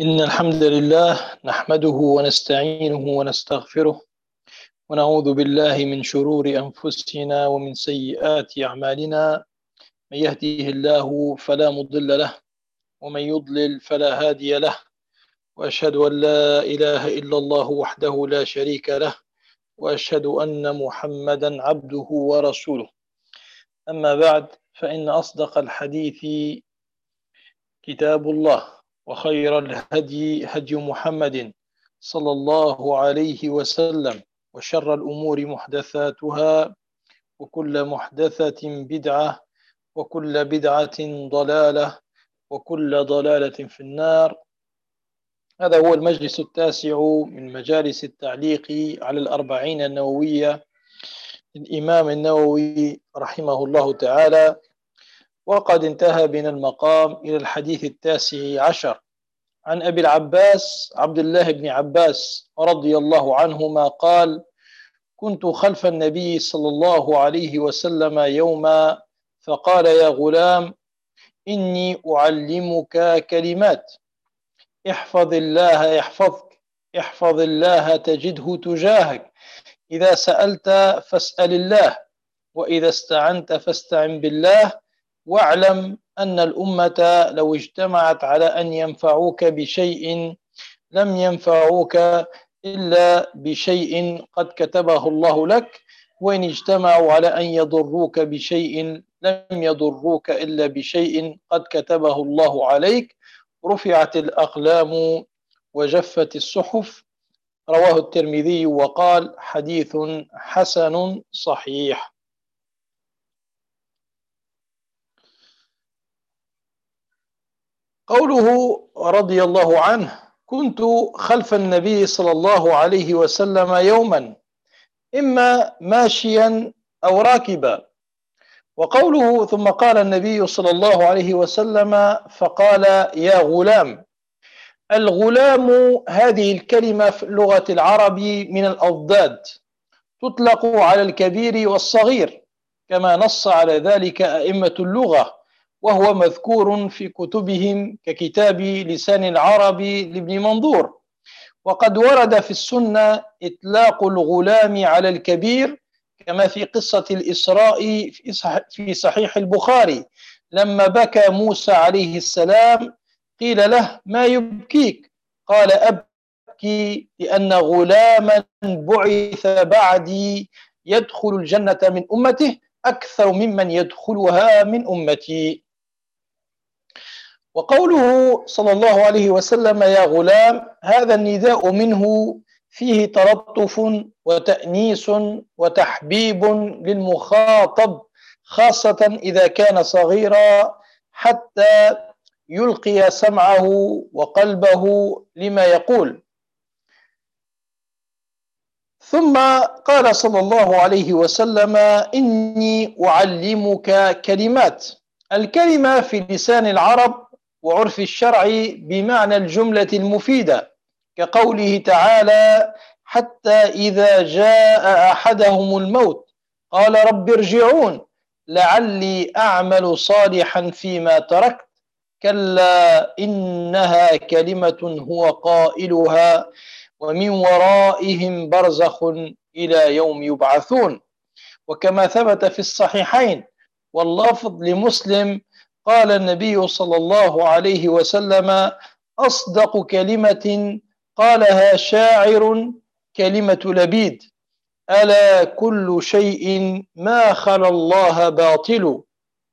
إن الحمد لله نحمده ونستعينه ونستغفره ونعوذ بالله من شرور أنفسنا ومن سيئات أعمالنا. من يهديه الله فلا مضل له ومن يضلل فلا هادي له، وأشهد أن لا إله إلا الله وحده لا شريك له، وأشهد أن محمدا عبده ورسوله. أما بعد، فإن أصدق الحديث كتاب الله، وخير الهدي هدي محمد صلى الله عليه وسلم، وشر الأمور محدثاتها، وكل محدثة بدعة، وكل بدعة ضلالة، وكل ضلالة في النار. هذا هو المجلس التاسع من مجالس التعليق على الأربعين النووية للإمام النووي رحمه الله تعالى، وقد انتهى بنا المقام إلى الحديث التاسع عشر عن أبي العباس عبد الله بن عباس رضي الله عنهما قال: كنت خلف النبي صلى الله عليه وسلم يوما فقال: يا غلام، إني أعلمك كلمات، احفظ الله يحفظك، احفظ الله تجده تجاهك، إذا سألت فاسأل الله، وإذا استعنت فاستعن بالله، واعلم أن الأمة لو اجتمعت على أن ينفعوك بشيء لم ينفعوك إلا بشيء قد كتبه الله لك، وإن اجتمعوا على أن يضروك بشيء لم يضروك إلا بشيء قد كتبه الله عليك. رفعت الأقلام وجفت الصحف. رواه الترمذي وقال: حديث حسن صحيح. قوله رضي الله عنه: كنت خلف النبي صلى الله عليه وسلم يوما، إما ماشيا أو راكبا. وقوله ثم قال النبي صلى الله عليه وسلم فقال: يا غلام. الغلام هذه الكلمة في اللغة العرب من الأضداد، تطلق على الكبير والصغير، كما نص على ذلك أئمة اللغة، وهو مذكور في كتبهم ككتاب لسان العرب لابن منظور. وقد ورد في السنة إطلاق الغلام على الكبير، كما في قصة الإسراء في صحيح البخاري، لما بكى موسى عليه السلام قيل له: ما يبكيك؟ قال: أبكي لأن غلاما بعث بعدي يدخل الجنة من أمته أكثر ممن يدخلها من أمتي. وقوله صلى الله عليه وسلم: يا غلام، هذا النداء منه فيه تلطف وتأنيس وتحبيب للمخاطب، خاصة إذا كان صغيرا، حتى يلقي سمعه وقلبه لما يقول. ثم قال صلى الله عليه وسلم: إني أعلمك كلمات. الكلمة في لسان العرب وعرف الشرع بمعنى الجملة المفيدة، كقوله تعالى: حتى إذا جاء أحدهم الموت قال رب ارجعون لعلي أعمل صالحا فيما تركت، كلا إنها كلمة هو قائلها ومن ورائهم برزخ إلى يوم يبعثون. وكما ثبت في الصحيحين واللفظ لمسلم قال النبي صلى الله عليه وسلم: أصدق كلمة قالها شاعر كلمة لبيد: ألا كل شيء ما خلا الله باطل.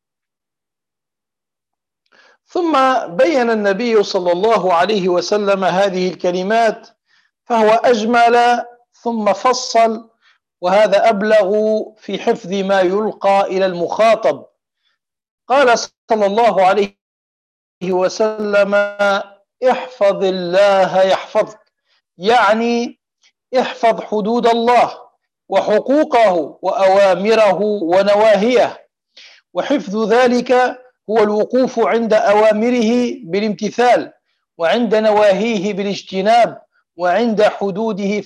ثم بين النبي صلى الله عليه وسلم هذه الكلمات، فهو أجمل ثم فصل، وهذا أبلغ في حفظ ما يلقى إلى المخاطب. قال صلى الله عليه وسلم: احفظ الله يحفظك، يعني احفظ حدود الله وحقوقه وأوامره ونواهيه، وحفظ ذلك هو الوقوف عند أوامره بالامتثال، وعند نواهيه بالاجتناب، وعند حدوده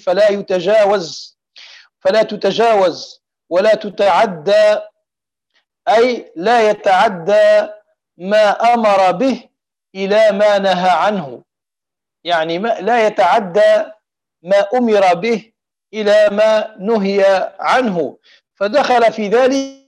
فلا تتجاوز ولا تتعدى، أي لا يتعدى ما أمر به إلى ما نهى عنه. يعني لا يتعدى ما أمر به إلى ما نهي عنه، فدخل في ذلك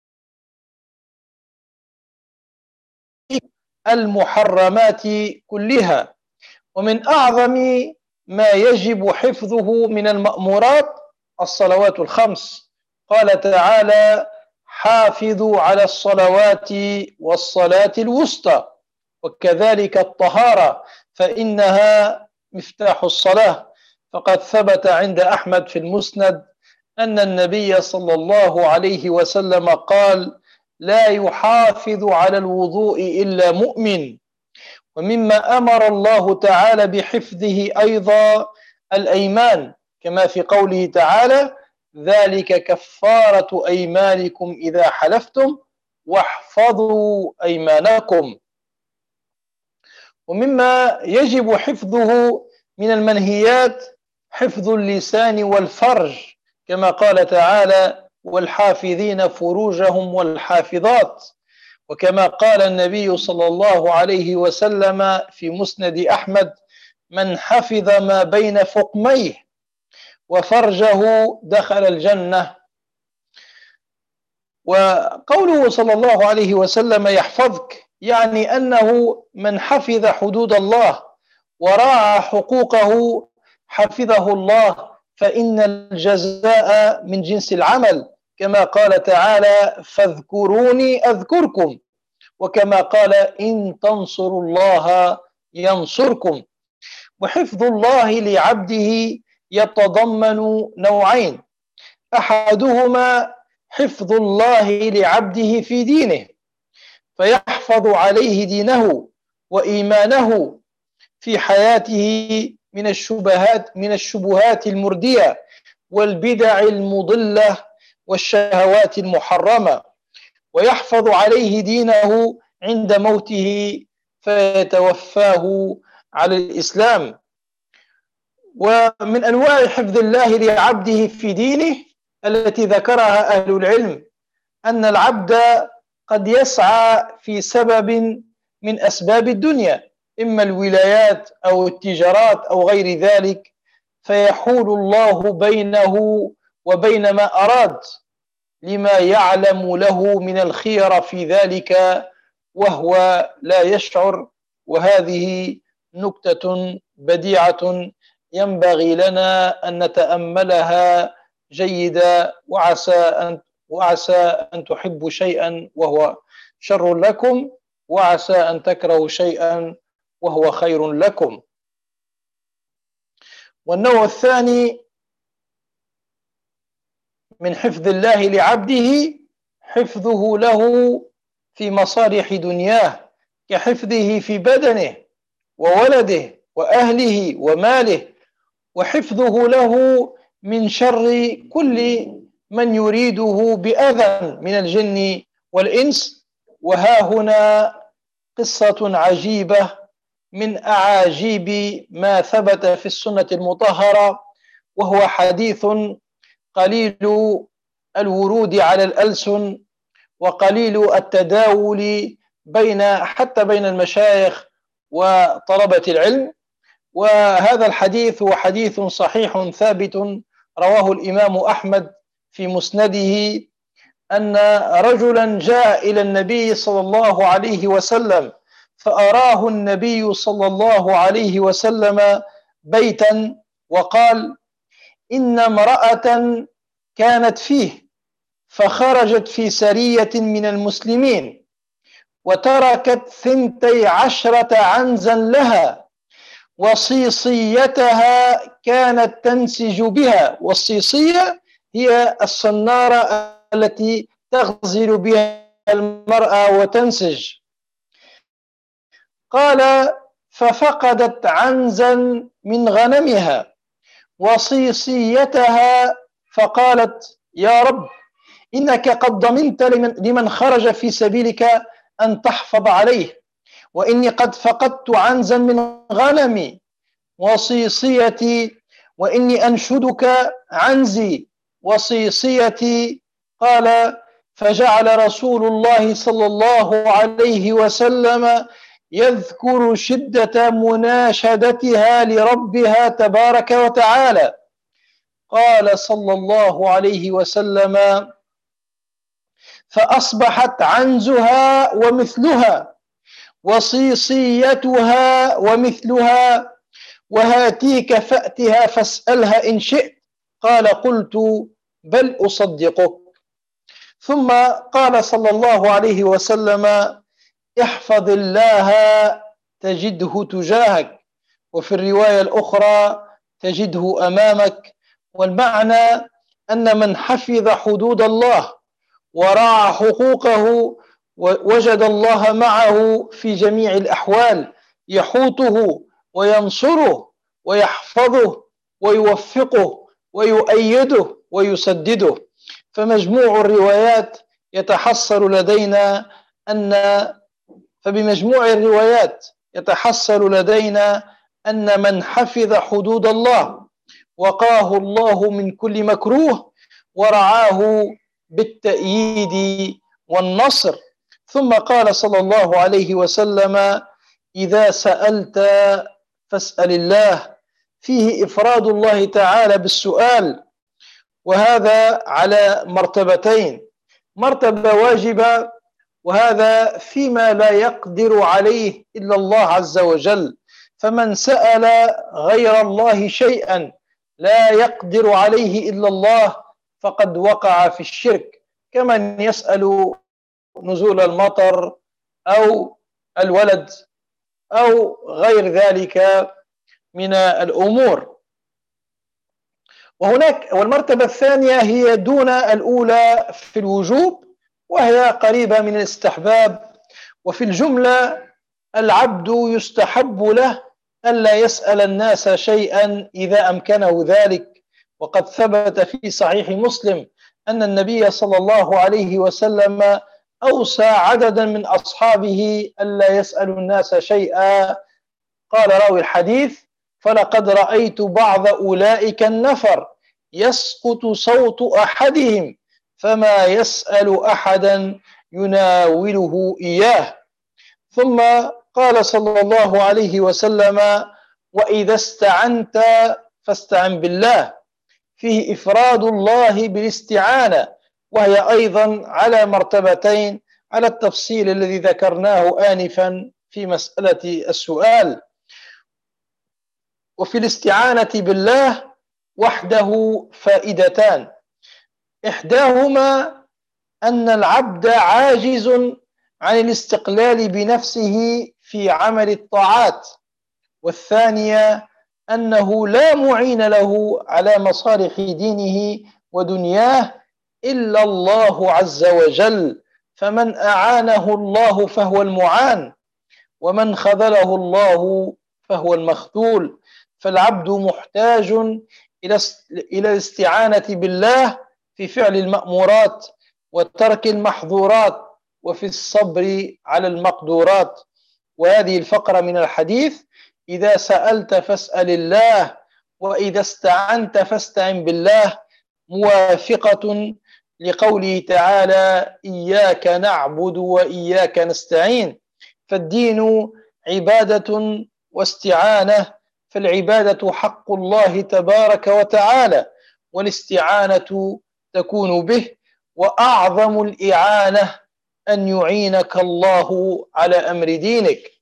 المحرمات كلها. ومن أعظم ما يجب حفظه من المأمورات الصلوات الخمس. قال تعالى: حافظوا على الصلوات والصلاة الوسطى. وكذلك الطهارة، فإنها مفتاح الصلاة. فقد ثبت عند أحمد في المسند أن النبي صلى الله عليه وسلم قال: لا يحافظ على الوضوء إلا مؤمن. ومما أمر الله تعالى بحفظه أيضا الأيمان، كما في قوله تعالى: ذلك كفارة أيمانكم إذا حلفتم واحفظوا أيمانكم. ومما يجب حفظه من المنهيات حفظ اللسان والفرج، كما قال تعالى: والحافظين فروجهم والحافظات. وكما قال النبي صلى الله عليه وسلم في مسند أحمد: من حفظ ما بين فقميه وفرجه دخل الجنة. وقوله صلى الله عليه وسلم يحفظك، يعني أنه من حفظ حدود الله وراعى حقوقه حفظه الله، فإن الجزاء من جنس العمل، كما قال تعالى: فاذكروني أذكركم، وكما قال: إن تنصروا الله ينصركم. وحفظ الله لعبده يتضمن نوعين: أحدهما حفظ الله لعبده في دينه، فيحفظ عليه دينه وإيمانه في حياته من الشبهات المردية والبدع المضلة والشهوات المحرمة، ويحفظ عليه دينه عند موته فيتوفاه على الإسلام. ومن أنواع حفظ الله لعبده في دينه التي ذكرها أهل العلم أن العبد قد يسعى في سبب من أسباب الدنيا، إما الولايات أو التجارات أو غير ذلك، فيحول الله بينه وبين ما أراد لما يعلم له من الخير في ذلك وهو لا يشعر. وهذه نكتة بديعة ينبغي لنا أن نتأملها جيدا، وعسى أن تحبوا شيئا وهو شر لكم، وعسى أن تكرهوا شيئا وهو خير لكم. والنوع الثاني من حفظ الله لعبده حفظه له في مصالح دنياه، كحفظه في بدنه وولده وأهله وماله، وحفظه له من شر كل من يريده بأذى من الجن والإنس. وها هنا قصة عجيبة من أعاجيب ما ثبت في السنة المطهرة، وهو حديث قليل الورود على الألسن وقليل التداول حتى بين المشايخ وطلبة العلم. وهذا الحديث هو حديث صحيح ثابت رواه الإمام أحمد في مسنده، أن رجلا جاء إلى النبي صلى الله عليه وسلم فأراه النبي صلى الله عليه وسلم بيتا وقال: إن امرأة كانت فيه فخرجت في سرية من المسلمين وتركت 12 عنزا لها، وصيصيتها كانت تنسج بها. والصيصية هي الصنارة التي تغزل بها المرأة وتنسج. قال: ففقدت عنزا من غنمها وصيصيتها، فقالت: يا رب، إنك قد ضمنت لمن خرج في سبيلك أن تحفظ عليه، وإني قد فقدت عنزا من غنمي وصيصيتي، وإني أنشدك عنزي وصيصيتي. قال: فجعل رسول الله صلى الله عليه وسلم يذكر شدة مناشدتها لربها تبارك وتعالى. قال صلى الله عليه وسلم: فأصبحت عنزها ومثلها، وصيصيتها ومثلها، وهاتيك فأتها فاسألها إن شئت. قال: قلت: بل أصدقك. ثم قال صلى الله عليه وسلم: احفظ الله تجده تجاهك، وفي الرواية الأخرى: تجده أمامك. والمعنى أن من حفظ حدود الله وراعى حقوقه وجد الله معه في جميع الأحوال، يحوطه وينصره ويحفظه ويوفقه ويؤيده ويسدده. فمجموع الروايات يتحصل لدينا أن فبمجموع الروايات يتحصل لدينا أن من حفظ حدود الله وقاه الله من كل مكروه ورعاه بالتأييد والنصر. ثم قال صلى الله عليه وسلم: إذا سألت فاسأل الله، فيه إفراد الله تعالى بالسؤال، وهذا على مرتبتين: مرتبة واجبة، وهذا فيما لا يقدر عليه إلا الله عز وجل، فمن سأل غير الله شيئا لا يقدر عليه إلا الله فقد وقع في الشرك، كمن يسأل نزول المطر أو الولد أو غير ذلك من الأمور. والمرتبة الثانية هي دون الأولى في الوجوب، وهي قريبة من الاستحباب. وفي الجملة العبد يستحب له ألا يسأل الناس شيئا إذا أمكنه ذلك، وقد ثبت في صحيح مسلم أن النبي صلى الله عليه وسلم أوصى عددا من أصحابه ألا يسألوا الناس شيئا. قال راوي الحديث: فلقد رأيت بعض أولئك النفر يسقط صوت أحدهم فما يسأل أحدا يناوله إياه. ثم قال صلى الله عليه وسلم: وإذا استعنت فاستعن بالله، فيه إفراد الله بالاستعانة، وهي أيضا على مرتبتين على التفصيل الذي ذكرناه آنفا في مسألة السؤال. وفي الاستعانة بالله وحده فائدتان: إحداهما أن العبد عاجز عن الاستقلال بنفسه في عمل الطاعات، والثانية أنه لا معين له على مصالح دينه ودنياه إلا الله عز وجل، فمن أعانه الله فهو المعان، ومن خذله الله فهو المخذول. فالعبد محتاج إلى الاستعانة بالله في فعل المأمورات وترك المحظورات وفي الصبر على المقدورات. وهذه الفقرة من الحديث: إذا سألت فاسأل الله، وإذا استعنت فاستعن بالله، موافقة لقوله تعالى: إياك نعبد وإياك نستعين. فالدين عبادة واستعانة، فالعبادة حق الله تبارك وتعالى، والاستعانة تكون به، وأعظم الإعانة أن يعينك الله على أمر دينك.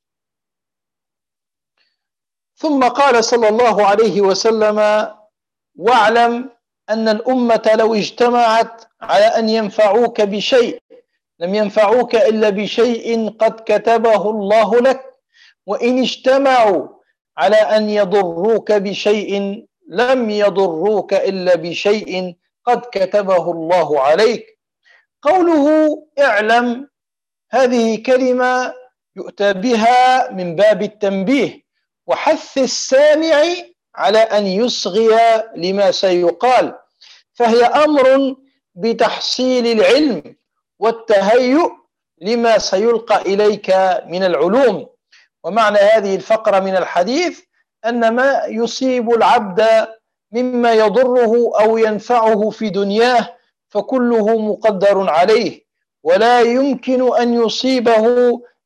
ثم قال صلى الله عليه وسلم: واعلم أن الأمة لو اجتمعت على أن ينفعوك بشيء لم ينفعوك إلا بشيء قد كتبه الله لك، وإن اجتمعوا على أن يضروك بشيء لم يضروك إلا بشيء قد كتبه الله عليك. قوله اعلم هذه كلمة يؤتى بها من باب التنبيه وحث السامع على أن يصغي لما سيقال، فهي أمر بتحصيل العلم والتهيؤ لما سيلقى إليك من العلوم. ومعنى هذه الفقرة من الحديث أن ما يصيب العبد مما يضره أو ينفعه في دنياه فكله مقدر عليه، ولا يمكن أن يصيبه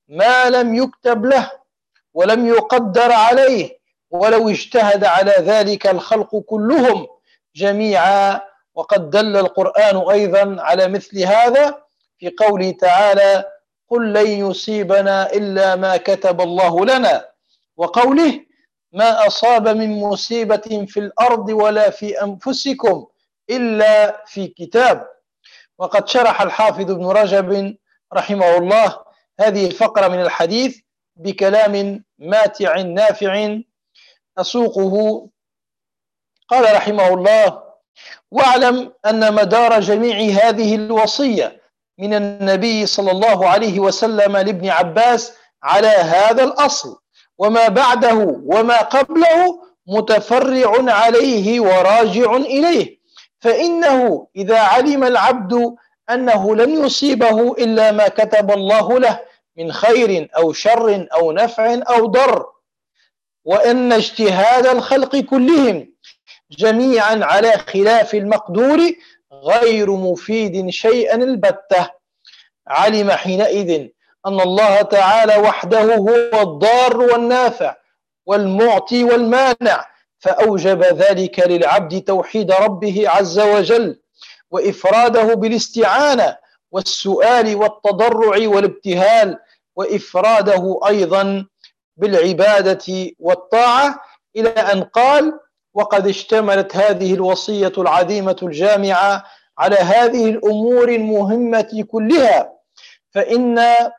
ما لم يكتب له ولم يقدر عليه، ولو اجتهد على ذلك الخلق كلهم جميعا. وقد دل القرآن أيضا على مثل هذا في قوله تعالى: قل لن يصيبنا إلا ما كتب الله لنا، وقوله: ما أصاب من مصيبة في الأرض ولا في أنفسكم إلا في كتاب. وقد شرح الحافظ ابن رجب رحمه الله هذه الفقرة من الحديث بكلام ماتع نافع أسوقه. قال رحمه الله: واعلم أن مدار جميع هذه الوصية من النبي صلى الله عليه وسلم لابن عباس على هذا الأصل، وما بعده وما قبله متفرع عليه وراجع إليه. فإنه إذا علم العبد أنه لن يصيبه إلا ما كتب الله له من خير أو شر أو نفع أو ضر، وأن اجتهاد الخلق كلهم جميعا على خلاف المقدور غير مفيد شيئا البتة، علم حينئذ أن الله تعالى وحده هو الضار والنافع والمعطي والمانع، فأوجب ذلك للعبد توحيد ربه عز وجل، وإفراده بالاستعانة والسؤال والتضرع والابتهال، وإفراده أيضا بالعبادة والطاعة، إلى أن قال: وقد اشتملت هذه الوصية العظيمة الجامعة على هذه الأمور المهمة كلها، فإن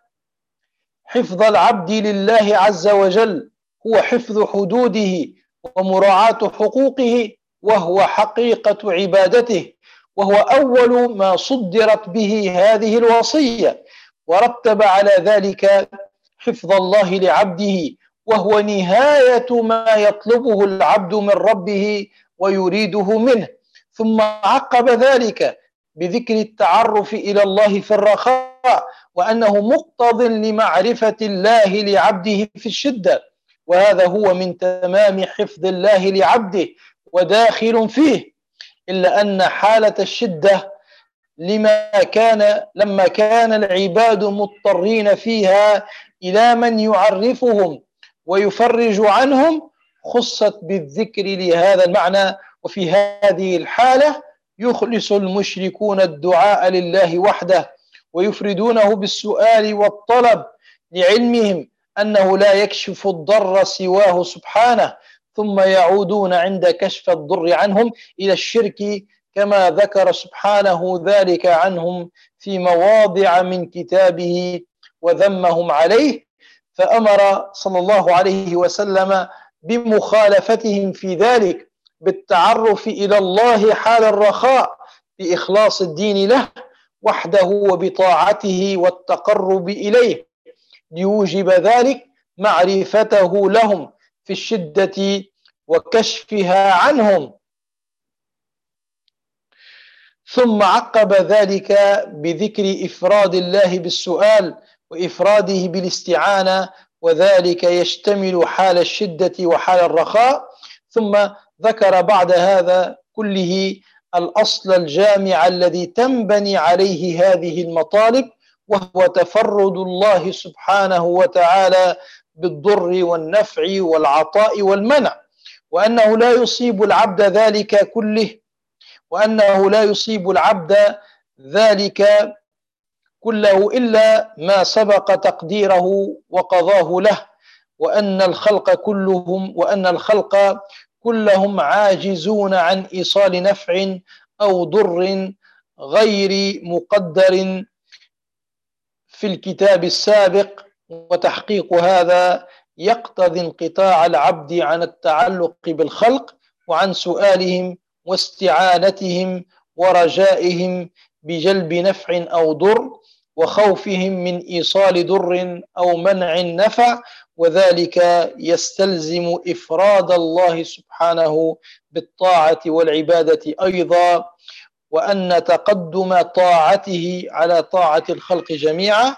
حفظ العبد لله عز وجل هو حفظ حدوده ومراعاة حقوقه، وهو حقيقة عبادته، وهو أول ما صدرت به هذه الوصية، ورتب على ذلك حفظ الله لعبده، وهو نهاية ما يطلبه العبد من ربه ويريده منه. ثم عقب ذلك بذكر التعرف إلى الله في الرخاء، وأنه مقتض لمعرفة الله لعبده في الشدة، وهذا هو من تمام حفظ الله لعبده وداخل فيه، إلا أن حالة الشدة لما كان العباد مضطرين فيها إلى من يعرفهم ويفرج عنهم خصت بالذكر لهذا المعنى. وفي هذه الحالة يخلص المشركون الدعاء لله وحده ويفردونه بالسؤال والطلب لعلمهم أنه لا يكشف الضر سواه سبحانه، ثم يعودون عند كشف الضر عنهم إلى الشرك، كما ذكر سبحانه ذلك عنهم في مواضع من كتابه وذمهم عليه، فأمر صلى الله عليه وسلم بمخالفتهم في ذلك بالتعرف إلى الله حال الرخاء بإخلاص الدين له وحده وبطاعته والتقرب إليه، ليوجب ذلك معرفته لهم في الشدة وكشفها عنهم. ثم عقب ذلك بذكر إفراد الله بالسؤال وإفراده بالاستعانة، وذلك يشتمل حال الشدة وحال الرخاء. ثم ذكر بعد هذا كله الأصل الجامع الذي تنبني عليه هذه المطالب، وهو تفرد الله سبحانه وتعالى بالضر والنفع والعطاء والمنع، وأنه لا يصيب العبد ذلك كله، وأنه لا يصيب العبد ذلك كله إلا ما سبق تقديره وقضاه له، وأن الخلق كلهم عاجزون عن إيصال نفع أو ضر غير مقدر في الكتاب السابق، وتحقيق هذا يقتضي انقطاع العبد عن التعلق بالخلق وعن سؤالهم واستعانتهم ورجائهم بجلب نفع أو ضر، وخوفهم من إيصال ضر أو منع نفع، وذلك يستلزم إفراد الله سبحانه بالطاعة والعبادة أيضا، وأن تقدم طاعته على طاعة الخلق جميعا،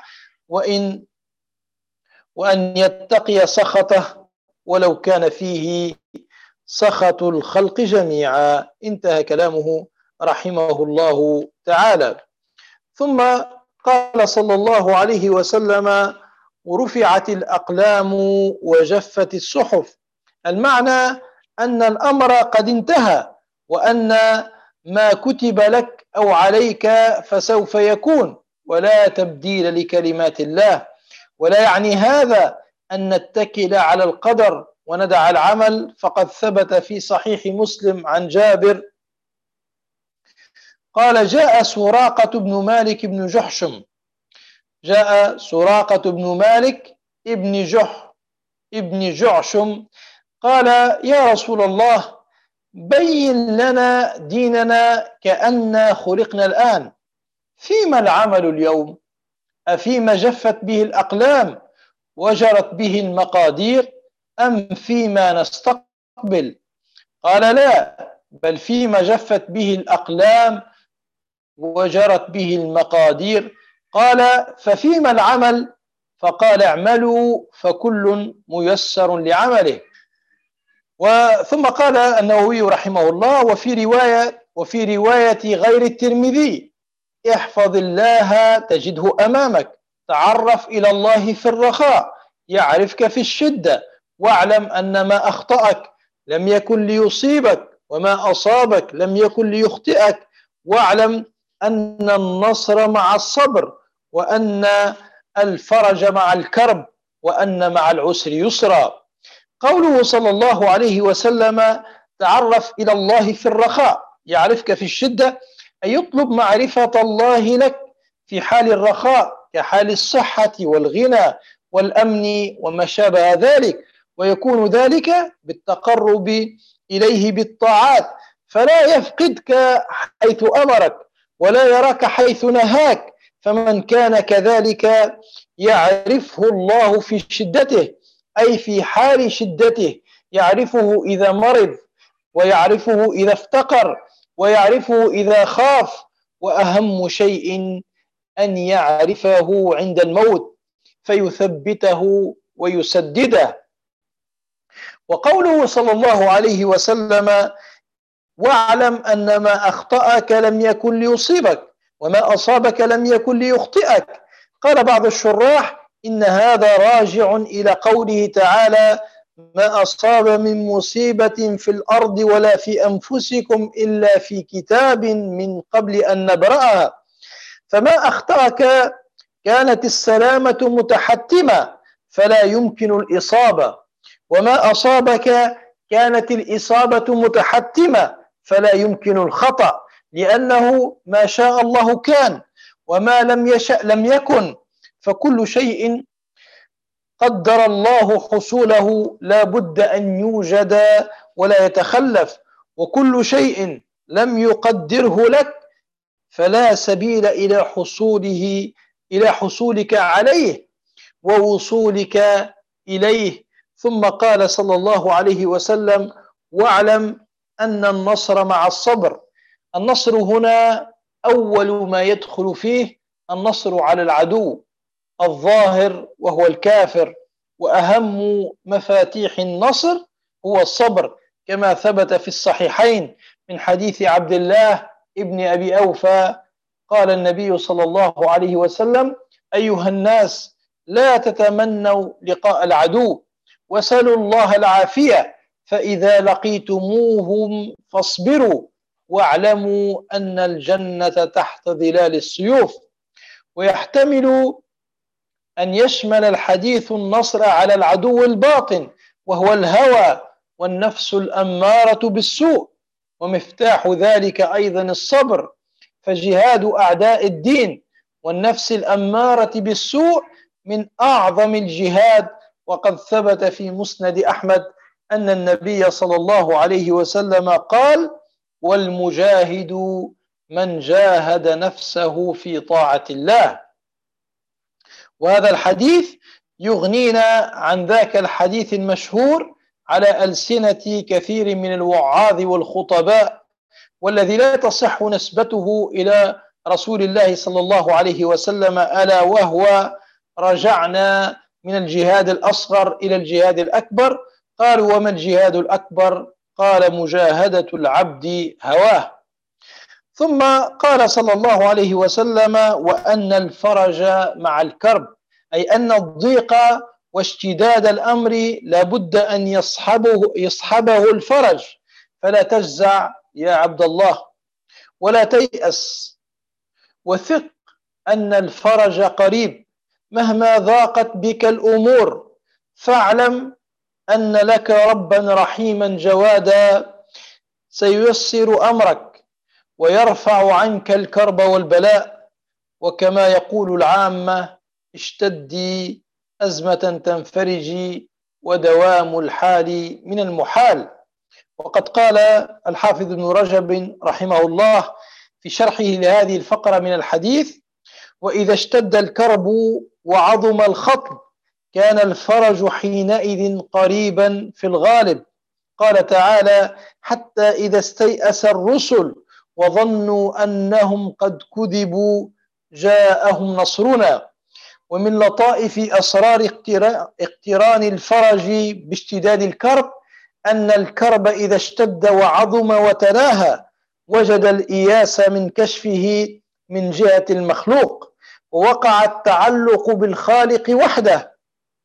وأن يتقي سخطه ولو كان فيه سخط الخلق جميعا. انتهى كلامه رحمه الله تعالى. ثم قال صلى الله عليه وسلم: ورفعت الأقلام وجفت الصحف. المعنى أن الأمر قد انتهى، وأن ما كتب لك أو عليك فسوف يكون، ولا تبديل لكلمات الله. ولا يعني هذا أن نتكل على القدر وندع العمل، فقد ثبت في صحيح مسلم عن جابر قال: جاء سراقة بن مالك بن جحشم جاء سراقة بن مالك ابن جعشم قال: يا رسول الله، بين لنا ديننا كأننا خلقنا الآن، فيما العمل اليوم؟ أفيما جفت به الأقلام وجرت به المقادير، أم فيما نستقبل؟ قال: لا، بل فيما جفت به الأقلام وجرت به المقادير. قال: ففيما العمل؟ فقال: اعملوا فكل ميسر لعمله. ثم قال النووي رحمه الله: وفي رواية غير الترمذي: احفظ الله تجده أمامك، تعرف إلى الله في الرخاء يعرفك في الشدة، واعلم أن ما أخطأك لم يكن ليصيبك، وما أصابك لم يكن ليخطئك، واعلم أن النصر مع الصبر، وأن الفرج مع الكرب، وأن مع العسر يسرا. قوله صلى الله عليه وسلم: تعرف إلى الله في الرخاء يعرفك في الشدة، أي يطلب معرفة الله لك في حال الرخاء كحال الصحة والغنى والأمن وما شابه ذلك، ويكون ذلك بالتقرب إليه بالطاعات، فلا يفقدك حيث أمرك ولا يراك حيث نهاك. فمن كان كذلك يعرفه الله في شدته، أي في حال شدته، يعرفه إذا مرض، ويعرفه إذا افتقر، ويعرفه إذا خاف، وأهم شيء أن يعرفه عند الموت فيثبته ويسدده. وقوله صلى الله عليه وسلم: واعلم أن ما أخطأك لم يكن ليصيبك، وما أصابك لم يكن ليخطئك. قال بعض الشراح: إن هذا راجع إلى قوله تعالى: ما أصاب من مصيبة في الأرض ولا في أنفسكم إلا في كتاب من قبل أن نبرأها. فما أخطأك كانت السلامة متحتمة فلا يمكن الإصابة، وما أصابك كانت الإصابة متحتمة فلا يمكن الخطأ، لأنه ما شاء الله كان، وما لم يشأ لم يكن، فكل شيء قدر الله حصوله لا بد أن يوجد ولا يتخلف، وكل شيء لم يقدره لك فلا سبيل إلى حصولك عليه ووصولك إليه. ثم قال صلى الله عليه وسلم: واعلم أن النصر مع الصبر. النصر هنا أول ما يدخل فيه النصر على العدو الظاهر وهو الكافر، وأهم مفاتيح النصر هو الصبر، كما ثبت في الصحيحين من حديث عبد الله ابن أبي أوفى قال النبي صلى الله عليه وسلم: أيها الناس، لا تتمنوا لقاء العدو، وسلوا الله العافية، فإذا لقيتموهم فاصبروا، واعلموا أن الجنة تحت ظلال السيوف. ويحتمل أن يشمل الحديث النصر على العدو الباطن وهو الهوى والنفس الأمارة بالسوء، ومفتاح ذلك أيضا الصبر، فجهاد أعداء الدين والنفس الأمارة بالسوء من أعظم الجهاد. وقد ثبت في مسند أحمد أن النبي صلى الله عليه وسلم قال: والمجاهد من جاهد نفسه في طاعة الله. وهذا الحديث يغنينا عن ذاك الحديث المشهور على ألسنة كثير من الوعاظ والخطباء، والذي لا تصح نسبته إلى رسول الله صلى الله عليه وسلم، ألا وهو: رجعنا من الجهاد الأصغر إلى الجهاد الأكبر. قالوا: وما الجهاد الأكبر؟ قال: مجاهدة العبد هواه. ثم قال صلى الله عليه وسلم: وأن الفرج مع الكرب. أي أن الضيق واشتداد الأمر لابد أن يصحبه الفرج، فلا تجزع يا عبد الله ولا تيأس، وثق أن الفرج قريب مهما ضاقت بك الأمور. فاعلم أن لك ربا رحيما جوادا سييسر أمرك ويرفع عنك الكرب والبلاء. وكما يقول العامة: اشتدي أزمة تنفرجي ودوام الحال من المحال. وقد قال الحافظ ابن رجب رحمه الله في شرحه لهذه الفقرة من الحديث: وإذا اشتد الكرب وعظم الخطب كان الفرج حينئذ قريبا في الغالب. قال تعالى: حتى إذا استيأس الرسل وظنوا أنهم قد كذبوا جاءهم نصرنا. ومن لطائف أسرار اقتران الفرج باشتداد الكرب أن الكرب إذا اشتد وعظم وتلاها وجد الإياس من كشفه من جهة المخلوق، ووقع التعلق بالخالق وحده.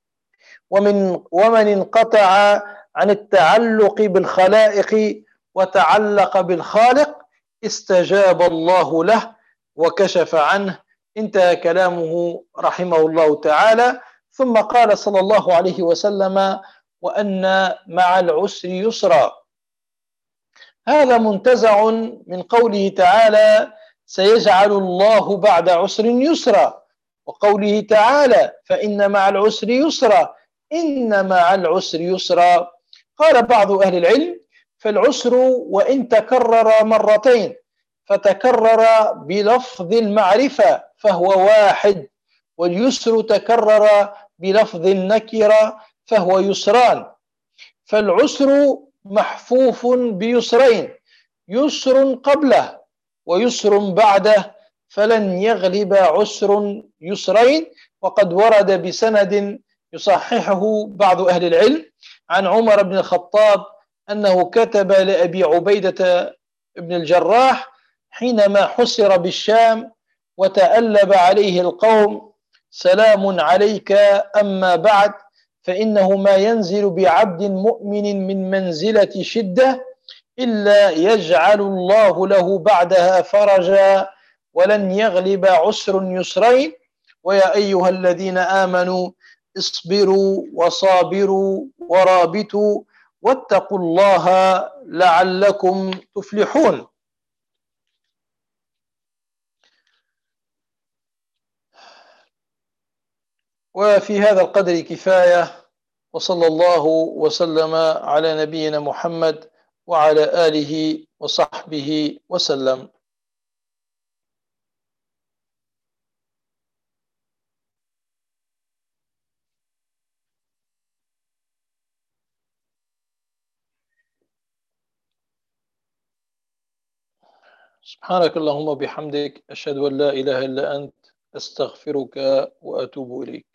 ومن انقطع عن التعلق بالخلائق وتعلق بالخالق استجاب الله له وكشف عنه. انتهى كلامه رحمه الله تعالى. ثم قال صلى الله عليه وسلم: وأن مع العسر يسرا. هذا منتزع من قوله تعالى: سيجعل الله بعد عسر يسرا، وقوله تعالى: فإن مع العسر يسرا، إن مع العسر يسرا. قال بعض أهل العلم: فالعسر وإن تكرر مرتين فتكرر بلفظ المعرفة فهو واحد، واليسر تكرر بلفظ النكرة فهو يسران. فالعسر محفوف بيسرين: يسر قبله ويسر بعده، فلن يغلب عسر يسرين. وقد ورد بسند يصححه بعض أهل العلم عن عمر بن الخطاب أنه كتب لأبي عبيدة بن الجراح حينما حسر بالشام وتألب عليه القوم: سلام عليك، أما بعد، فإنه ما ينزل بعبد مؤمن من منزلة شدة إلا يجعل الله له بعدها فرجا، ولن يغلب عسر يسرين. ويا أيها الذين آمنوا اصبروا وصابروا ورابطوا واتقوا الله لعلكم تفلحون. وفي هذا القدر كفاية، وصلى الله وسلم على نبينا محمد وعلى آله وصحبه وسلم. سبحانك اللهم وبحمدك، أشهد أن لا إله إلا أنت، أستغفرك وأتوب إليك.